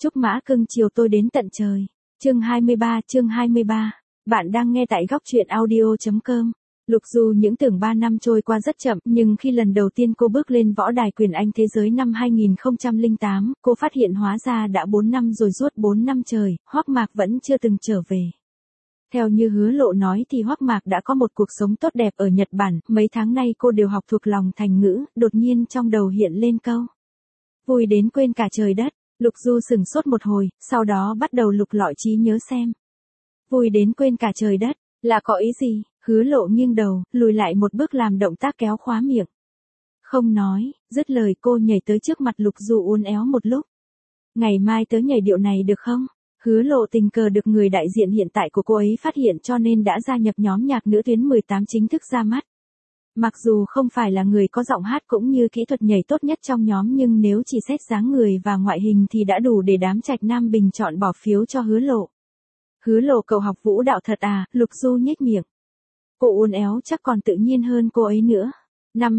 Chúc mã cưng chiều tôi đến tận trời. Chương 23. Bạn đang nghe tại góc truyện audio.com. Lục Du những tưởng 3 năm trôi qua rất chậm, nhưng khi lần đầu tiên cô bước lên võ đài quyền Anh thế giới năm 2008, cô phát hiện hóa ra đã 4 năm rồi, suốt 4 năm trời, Hoắc Mạc vẫn chưa từng trở về. Theo như Hứa Lộ nói thì Hoắc Mạc đã có một cuộc sống tốt đẹp ở Nhật Bản, mấy tháng nay cô đều học thuộc lòng thành ngữ, đột nhiên trong đầu hiện lên câu vui đến quên cả trời đất. Lục Du sửng sốt một hồi, sau đó bắt đầu lục lọi trí nhớ xem. Vui đến quên cả trời đất, là có ý gì? Hứa Lộ nghiêng đầu, lùi lại một bước làm động tác kéo khóa miệng. Không nói, dứt lời cô nhảy tới trước mặt Lục Du uốn éo một lúc. Ngày mai tớ nhảy điệu này được không? Hứa Lộ tình cờ được người đại diện hiện tại của cô ấy phát hiện cho nên đã gia nhập nhóm nhạc nữ tuyến 18 chính thức ra mắt. Mặc dù không phải là người có giọng hát cũng như kỹ thuật nhảy tốt nhất trong nhóm, nhưng nếu chỉ xét dáng người và ngoại hình thì đã đủ để đám trạch nam bình chọn bỏ phiếu cho Hứa Lộ. Hứa Lộ cậu học vũ đạo thật à? Lục Du nhếch miệng. Cô uốn éo chắc còn tự nhiên hơn cô ấy nữa. Năm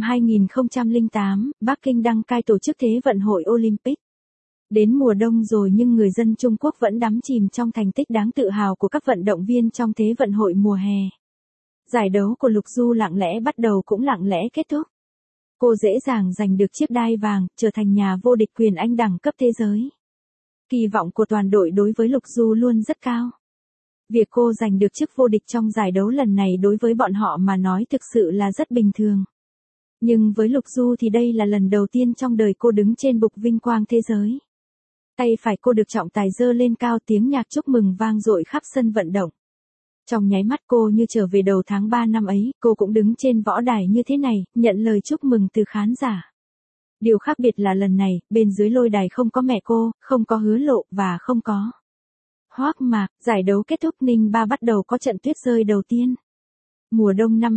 2008, Bắc Kinh đăng cai tổ chức Thế vận hội Olympic. Đến mùa đông rồi nhưng người dân Trung Quốc vẫn đắm chìm trong thành tích đáng tự hào của các vận động viên trong Thế vận hội mùa hè. Giải đấu của Lục Du lặng lẽ bắt đầu cũng lặng lẽ kết thúc. Cô dễ dàng giành được chiếc đai vàng, trở thành nhà vô địch quyền Anh đẳng cấp thế giới. Kỳ vọng của toàn đội đối với Lục Du luôn rất cao. Việc cô giành được chức vô địch trong giải đấu lần này đối với bọn họ mà nói thực sự là rất bình thường. Nhưng với Lục Du thì đây là lần đầu tiên trong đời cô đứng trên bục vinh quang thế giới. Tay phải cô được trọng tài giơ lên cao, tiếng nhạc chúc mừng vang dội khắp sân vận động. Trong nháy mắt cô như trở về đầu tháng 3 năm ấy, cô cũng đứng trên võ đài như thế này, nhận lời chúc mừng từ khán giả. Điều khác biệt là lần này, bên dưới lôi đài không có mẹ cô, không có Hứa Lộ và không có Hoắc Mạc. Giải đấu kết thúc, Ninh Ba bắt đầu có trận tuyết rơi đầu tiên. Mùa đông năm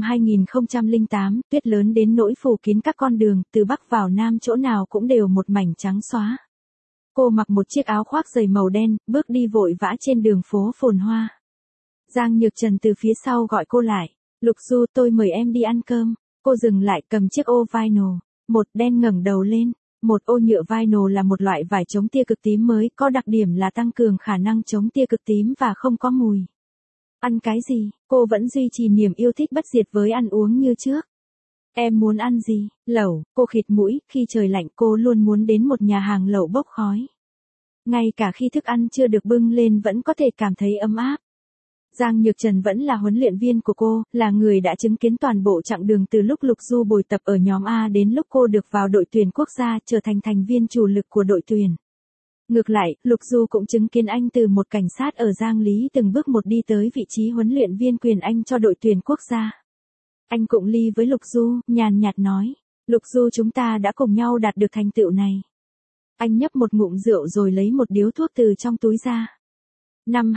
2008, tuyết lớn đến nỗi phủ kín các con đường, từ Bắc vào Nam chỗ nào cũng đều một mảnh trắng xóa. Cô mặc một chiếc áo khoác dày màu đen, bước đi vội vã trên đường phố phồn hoa. Giang Nhược Trần từ phía sau gọi cô lại. Lục Du, tôi mời em đi ăn cơm. Cô dừng lại, cầm chiếc ô vinyl. Một đen ngẩng đầu lên. Một ô nhựa vinyl là một loại vải chống tia cực tím mới, có đặc điểm là tăng cường khả năng chống tia cực tím và không có mùi. Ăn cái gì? Cô vẫn duy trì niềm yêu thích bất diệt với ăn uống như trước. Em muốn ăn gì? Lẩu. Cô khịt mũi, khi trời lạnh cô luôn muốn đến một nhà hàng lẩu bốc khói. Ngay cả khi thức ăn chưa được bưng lên vẫn có thể cảm thấy ấm áp. Giang Nhược Trần vẫn là huấn luyện viên của cô, là người đã chứng kiến toàn bộ chặng đường từ lúc Lục Du bồi tập ở nhóm A đến lúc cô được vào đội tuyển quốc gia, trở thành thành viên chủ lực của đội tuyển. Ngược lại, Lục Du cũng chứng kiến anh từ một cảnh sát ở Giang Lý từng bước một đi tới vị trí huấn luyện viên quyền Anh cho đội tuyển quốc gia. Anh cụng ly với Lục Du, nhàn nhạt nói, Lục Du, chúng ta đã cùng nhau đạt được thành tựu này. Anh nhấp một ngụm rượu rồi lấy một điếu thuốc từ trong túi ra. Năm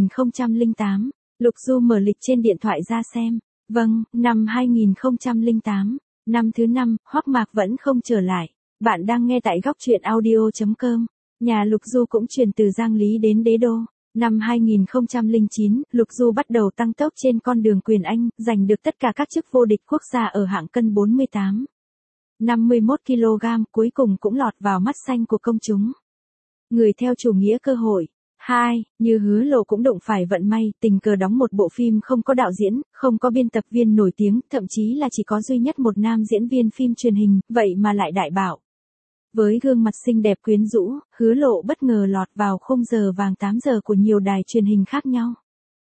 2008, Lục Du mở lịch trên điện thoại ra xem. Vâng, năm 2008, năm thứ 5, Hoắc Mạc vẫn không trở lại. Bạn đang nghe tại góc truyện audio.com. Nhà Lục Du cũng chuyển từ Giang Lý đến Đế Đô. Năm 2009, Lục Du bắt đầu tăng tốc trên con đường quyền Anh, giành được tất cả các chức vô địch quốc gia ở hạng cân 48. 51 kg, cuối cùng cũng lọt vào mắt xanh của công chúng. Người theo chủ nghĩa cơ hội. 2. Như Hứa Lộ cũng đụng phải vận may, tình cờ đóng một bộ phim không có đạo diễn, không có biên tập viên nổi tiếng, thậm chí là chỉ có duy nhất một nam diễn viên phim truyền hình, vậy mà lại đại bạo. Với gương mặt xinh đẹp quyến rũ, Hứa Lộ bất ngờ lọt vào khung giờ vàng 8 giờ của nhiều đài truyền hình khác nhau.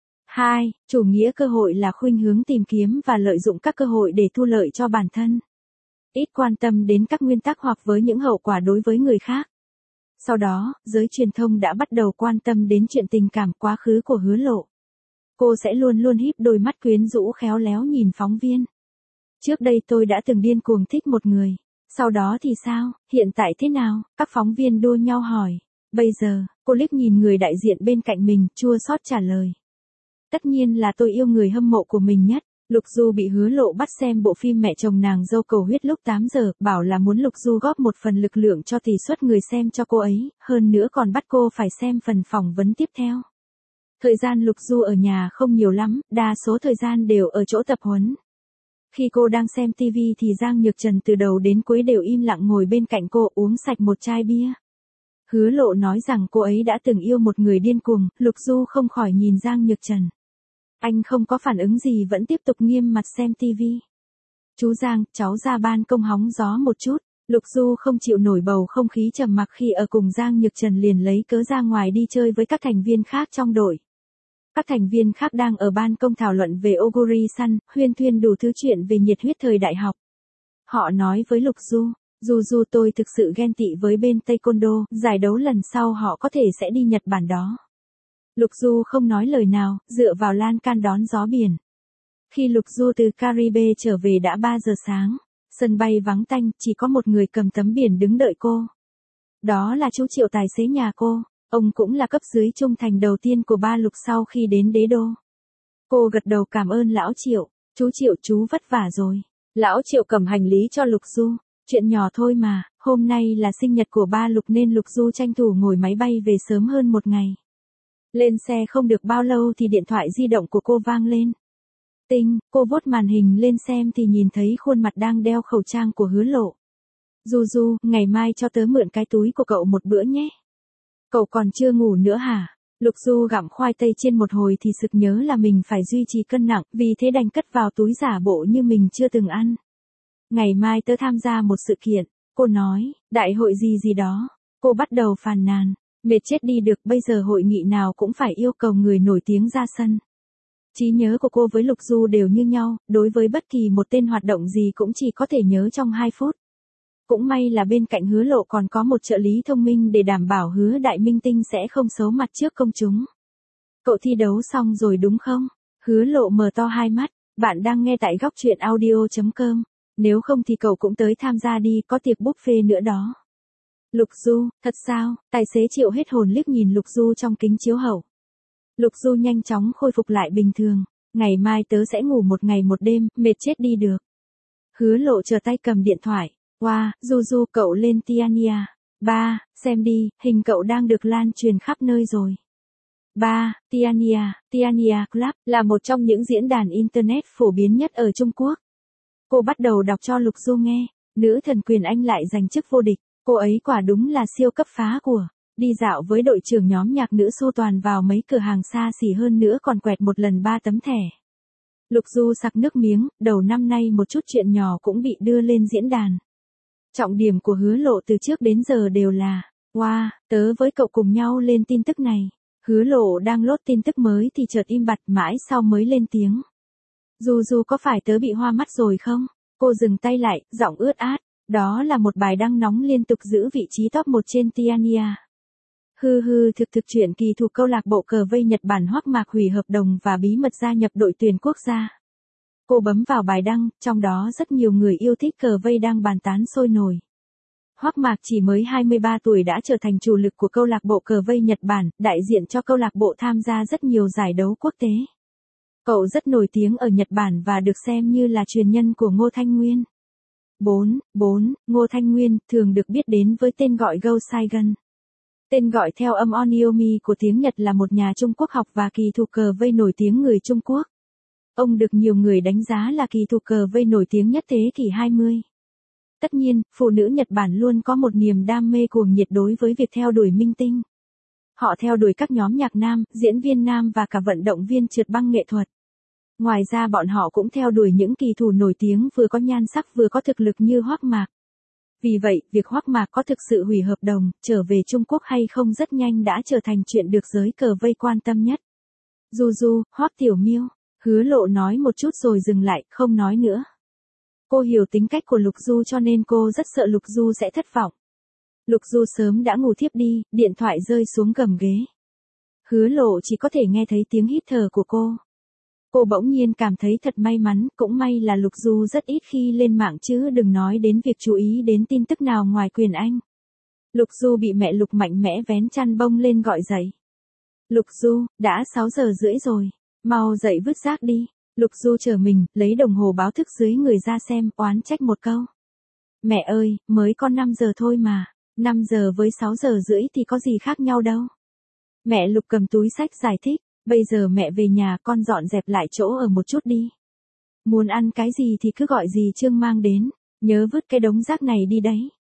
2. Chủ nghĩa cơ hội là khuynh hướng tìm kiếm và lợi dụng các cơ hội để thu lợi cho bản thân. Ít quan tâm đến các nguyên tắc hoặc với những hậu quả đối với người khác. Sau đó, giới truyền thông đã bắt đầu quan tâm đến chuyện tình cảm quá khứ của Hứa Lộ. Cô sẽ luôn luôn híp đôi mắt quyến rũ khéo léo nhìn phóng viên. Trước đây tôi đã từng điên cuồng thích một người. Sau đó thì sao, hiện tại thế nào? Các phóng viên đua nhau hỏi. Bây giờ, cô liếc nhìn người đại diện bên cạnh mình, chua xót trả lời. Tất nhiên là tôi yêu người hâm mộ của mình nhất. Lục Du bị Hứa Lộ bắt xem bộ phim Mẹ chồng nàng dâu cầu huyết lúc 8 giờ, bảo là muốn Lục Du góp một phần lực lượng cho tỷ suất người xem cho cô ấy, hơn nữa còn bắt cô phải xem phần phỏng vấn tiếp theo. Thời gian Lục Du ở nhà không nhiều lắm, đa số thời gian đều ở chỗ tập huấn. Khi cô đang xem TV thì Giang Nhược Trần từ đầu đến cuối đều im lặng ngồi bên cạnh cô uống sạch một chai bia. Hứa Lộ nói rằng cô ấy đã từng yêu một người điên cuồng, Lục Du không khỏi nhìn Giang Nhược Trần. Anh không có phản ứng gì vẫn tiếp tục nghiêm mặt xem tivi. Chú Giang, cháu ra ban công hóng gió một chút. Lục Du không chịu nổi bầu không khí trầm mặc khi ở cùng Giang Nhược Trần liền lấy cớ ra ngoài đi chơi với các thành viên khác trong đội. Các thành viên khác đang ở ban công thảo luận về Oguri-san, huyên thuyên đủ thứ chuyện về nhiệt huyết thời đại học. Họ nói với Lục Du, Du tôi thực sự ghen tị với bên Taekwondo, giải đấu lần sau họ có thể sẽ đi Nhật Bản đó. Lục Du không nói lời nào, dựa vào lan can đón gió biển. Khi Lục Du từ Caribe trở về đã 3 giờ sáng, sân bay vắng tanh, chỉ có một người cầm tấm biển đứng đợi cô. Đó là chú Triệu tài xế nhà cô, ông cũng là cấp dưới trung thành đầu tiên của ba Lục sau khi đến đế đô. Cô gật đầu cảm ơn lão Triệu, chú Triệu chú vất vả rồi. Lão Triệu cầm hành lý cho Lục Du, chuyện nhỏ thôi mà, hôm nay là sinh nhật của ba Lục nên Lục Du tranh thủ ngồi máy bay về sớm hơn một ngày. Lên xe không được bao lâu thì điện thoại di động của cô vang lên. Tinh, cô vuốt màn hình lên xem thì nhìn thấy khuôn mặt đang đeo khẩu trang của Hứa Lộ. Du, ngày mai cho tớ mượn cái túi của cậu một bữa nhé. Cậu còn chưa ngủ nữa hả? Lục Du gặm khoai tây chiên một hồi thì sực nhớ là mình phải duy trì cân nặng, vì thế đành cất vào túi giả bộ như mình chưa từng ăn. Ngày mai tớ tham gia một sự kiện, cô nói, đại hội gì đó. Cô bắt đầu phàn nàn, mệt chết đi được, bây giờ hội nghị nào cũng phải yêu cầu người nổi tiếng ra sân. Trí nhớ của cô với Lục Du đều như nhau, đối với bất kỳ một tên hoạt động gì cũng chỉ có thể nhớ trong 2 phút. Cũng may là bên cạnh Hứa Lộ còn có một trợ lý thông minh để đảm bảo Hứa Đại Minh Tinh sẽ không xấu mặt trước công chúng. Cậu thi đấu xong rồi đúng không? Hứa Lộ mở to hai mắt, bạn đang nghe tại góc truyện audio.com. Nếu không thì cậu cũng tới tham gia đi, có tiệc buffet nữa đó. Lục Du, thật sao? Tài xế Triệu hết hồn liếc nhìn Lục Du trong kính chiếu hậu. Lục Du nhanh chóng khôi phục lại bình thường. Ngày mai tớ sẽ ngủ một ngày một đêm, mệt chết đi được. Hứa Lộ chờ tay cầm điện thoại. Wow, Du cậu lên Tiania. Ba, xem đi, hình cậu đang được lan truyền khắp nơi rồi. Ba, Tiania Club là một trong những diễn đàn Internet phổ biến nhất ở Trung Quốc. Cô bắt đầu đọc cho Lục Du nghe. Nữ thần Quyền Anh lại giành chức vô địch. Cô ấy quả đúng là siêu cấp phá của. Đi dạo với đội trưởng nhóm nhạc nữ Xu Toàn vào mấy cửa hàng xa xỉ hơn nữa còn quẹt một lần 3 tấm thẻ. Lục Du sặc nước miếng, đầu năm nay một chút chuyện nhỏ cũng bị đưa lên diễn đàn. Trọng điểm của Hứa Lộ từ trước đến giờ đều là, wow, tớ với cậu cùng nhau lên tin tức này. Hứa Lộ đang lốt tin tức mới thì chợt im bặt mãi sau mới lên tiếng. Du có phải tớ bị hoa mắt rồi không? Cô dừng tay lại, giọng ướt át. Đó là một bài đăng nóng liên tục giữ vị trí top 1 trên Tiania. Thực chuyện kỳ thủ câu lạc bộ cờ vây Nhật Bản Hoắc Mạc hủy hợp đồng và bí mật gia nhập đội tuyển quốc gia. Cô bấm vào bài đăng, trong đó rất nhiều người yêu thích cờ vây đang bàn tán sôi nổi. Hoắc Mạc chỉ mới 23 tuổi đã trở thành chủ lực của câu lạc bộ cờ vây Nhật Bản, đại diện cho câu lạc bộ tham gia rất nhiều giải đấu quốc tế. Cậu rất nổi tiếng ở Nhật Bản và được xem như là truyền nhân của Ngô Thanh Nguyên. 4. Ngô Thanh Nguyên, thường được biết đến với tên gọi Go Saigon. Tên gọi theo âm Onyomi của tiếng Nhật là một nhà Trung Quốc học và kỳ thủ cờ vây nổi tiếng người Trung Quốc. Ông được nhiều người đánh giá là kỳ thủ cờ vây nổi tiếng nhất thế kỷ 20. Tất nhiên, phụ nữ Nhật Bản luôn có một niềm đam mê cuồng nhiệt đối với việc theo đuổi minh tinh. Họ theo đuổi các nhóm nhạc nam, diễn viên nam và cả vận động viên trượt băng nghệ thuật. Ngoài ra bọn họ cũng theo đuổi những kỳ thủ nổi tiếng vừa có nhan sắc vừa có thực lực như Hoắc Mạc. Vì vậy, việc Hoắc Mạc có thực sự hủy hợp đồng, trở về Trung Quốc hay không rất nhanh đã trở thành chuyện được giới cờ vây quan tâm nhất. Du, Hoắc Tiểu Miêu, Hứa Lộ nói một chút rồi dừng lại, không nói nữa. Cô hiểu tính cách của Lục Du cho nên cô rất sợ Lục Du sẽ thất vọng. Lục Du sớm đã ngủ thiếp đi, điện thoại rơi xuống gầm ghế. Hứa Lộ chỉ có thể nghe thấy tiếng hít thở của cô. Cô bỗng nhiên cảm thấy thật may mắn, cũng may là Lục Du rất ít khi lên mạng chứ đừng nói đến việc chú ý đến tin tức nào ngoài Quyền Anh. Lục Du bị mẹ Lục mạnh mẽ vén chăn bông lên gọi dậy. Lục Du, đã 6 giờ rưỡi rồi, mau dậy vứt rác đi. Lục Du chờ mình, lấy đồng hồ báo thức dưới người ra xem, oán trách một câu. Mẹ ơi, mới có 5 giờ thôi mà, 5 giờ với 6 giờ rưỡi thì có gì khác nhau đâu. Mẹ Lục cầm túi xách giải thích. Bây giờ mẹ về nhà con dọn dẹp lại chỗ ở một chút đi. Muốn ăn cái gì thì cứ gọi dì Trương mang đến, nhớ vứt cái đống rác này đi đấy.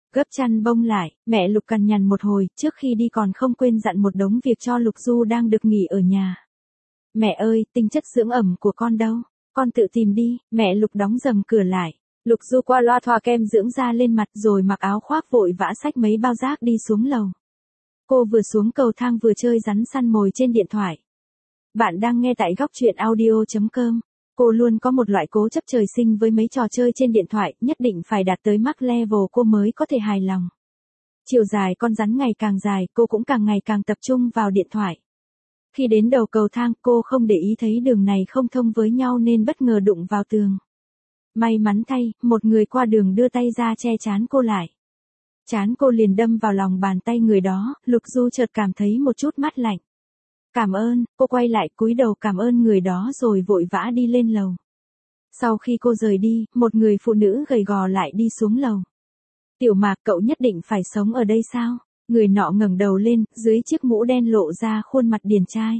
Gấp chăn bông lại, mẹ Lục cằn nhằn một hồi, trước khi đi còn không quên dặn một đống việc cho Lục Du đang được nghỉ ở nhà. Mẹ ơi, tinh chất dưỡng ẩm của con đâu? Con tự tìm đi. Mẹ Lục đóng rầm cửa lại. Lục Du qua loa thoa kem dưỡng da lên mặt rồi mặc áo khoác vội vã xách mấy bao rác đi xuống lầu. Cô vừa xuống cầu thang vừa chơi rắn săn mồi trên điện thoại. Bạn đang nghe tại góc truyện audio.com. Cô luôn có một loại cố chấp trời sinh với mấy trò chơi trên điện thoại, nhất định phải đạt tới max level cô mới có thể hài lòng. Chiều dài con rắn ngày càng dài, cô cũng càng ngày càng tập trung vào điện thoại. Khi đến đầu cầu thang, cô không để ý thấy đường này không thông với nhau nên bất ngờ đụng vào tường. May mắn thay, một người qua đường đưa tay ra che trán cô lại. Trán cô liền đâm vào lòng bàn tay người đó, Lục Du chợt cảm thấy một chút mát lạnh. Cảm ơn, cô quay lại cúi đầu cảm ơn người đó rồi vội vã đi lên lầu. Sau khi cô rời đi, một người phụ nữ gầy gò lại đi xuống lầu. Tiểu Mạc, cậu nhất định phải sống ở đây sao? Người nọ ngẩng đầu lên, dưới chiếc mũ đen lộ ra khuôn mặt điển trai.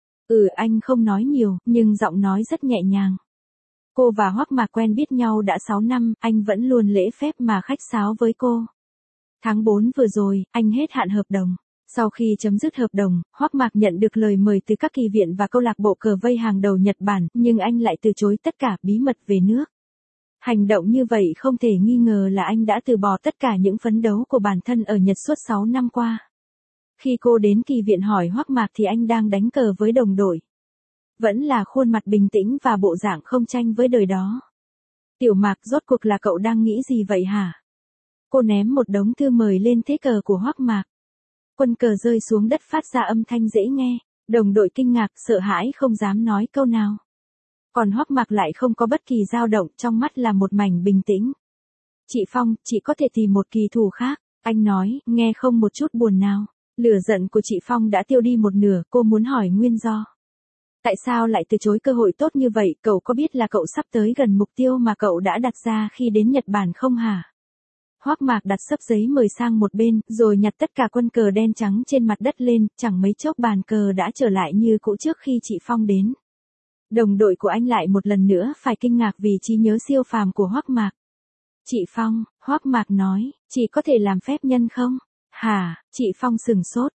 Anh không nói nhiều, nhưng giọng nói rất nhẹ nhàng. Cô và Hoắc Mạc quen biết nhau đã 6 năm, anh vẫn luôn lễ phép mà khách sáo với cô. Tháng 4 vừa rồi, anh hết hạn hợp đồng. Sau khi chấm dứt hợp đồng, Hoắc Mạc nhận được lời mời từ các kỳ viện và câu lạc bộ cờ vây hàng đầu Nhật Bản, nhưng anh lại từ chối tất cả bí mật về nước. Hành động như vậy không thể nghi ngờ là anh đã từ bỏ tất cả những phấn đấu của bản thân ở Nhật suốt 6 năm qua. Khi cô đến kỳ viện hỏi Hoắc Mạc thì anh đang đánh cờ với đồng đội. Vẫn là khuôn mặt bình tĩnh và bộ dạng không tranh với đời đó. Tiểu Mạc, rốt cuộc là cậu đang nghĩ gì vậy hả? Cô ném một đống thư mời lên thế cờ của Hoắc Mạc. Quân cờ rơi xuống đất phát ra âm thanh dễ nghe, đồng đội kinh ngạc, sợ hãi không dám nói câu nào. Còn Hoắc Mạc lại không có bất kỳ dao động, trong mắt là một mảnh bình tĩnh. Chị Phong, chị có thể tìm một kỳ thủ khác, anh nói, nghe không một chút buồn nào. Lửa giận của chị Phong đã tiêu đi một nửa, cô muốn hỏi nguyên do. Tại sao lại từ chối cơ hội tốt như vậy, cậu có biết là cậu sắp tới gần mục tiêu mà cậu đã đặt ra khi đến Nhật Bản không hả? Hoắc Mạc đặt xấp giấy mời sang một bên, rồi nhặt tất cả quân cờ đen trắng trên mặt đất lên, chẳng mấy chốc bàn cờ đã trở lại như cũ trước khi chị Phong đến. Đồng đội của anh lại một lần nữa phải kinh ngạc vì trí nhớ siêu phàm của Hoắc Mạc. Chị Phong, Hoắc Mạc nói, chị có thể làm phép nhân không? Hả, chị Phong sừng sốt,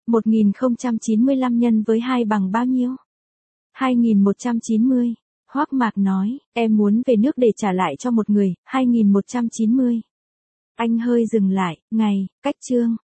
1095 nhân với 2 bằng bao nhiêu? 2190. Hoắc Mạc nói, em muốn về nước để trả lại cho một người, 2190. Anh hơi dừng lại, ngày, cách chương.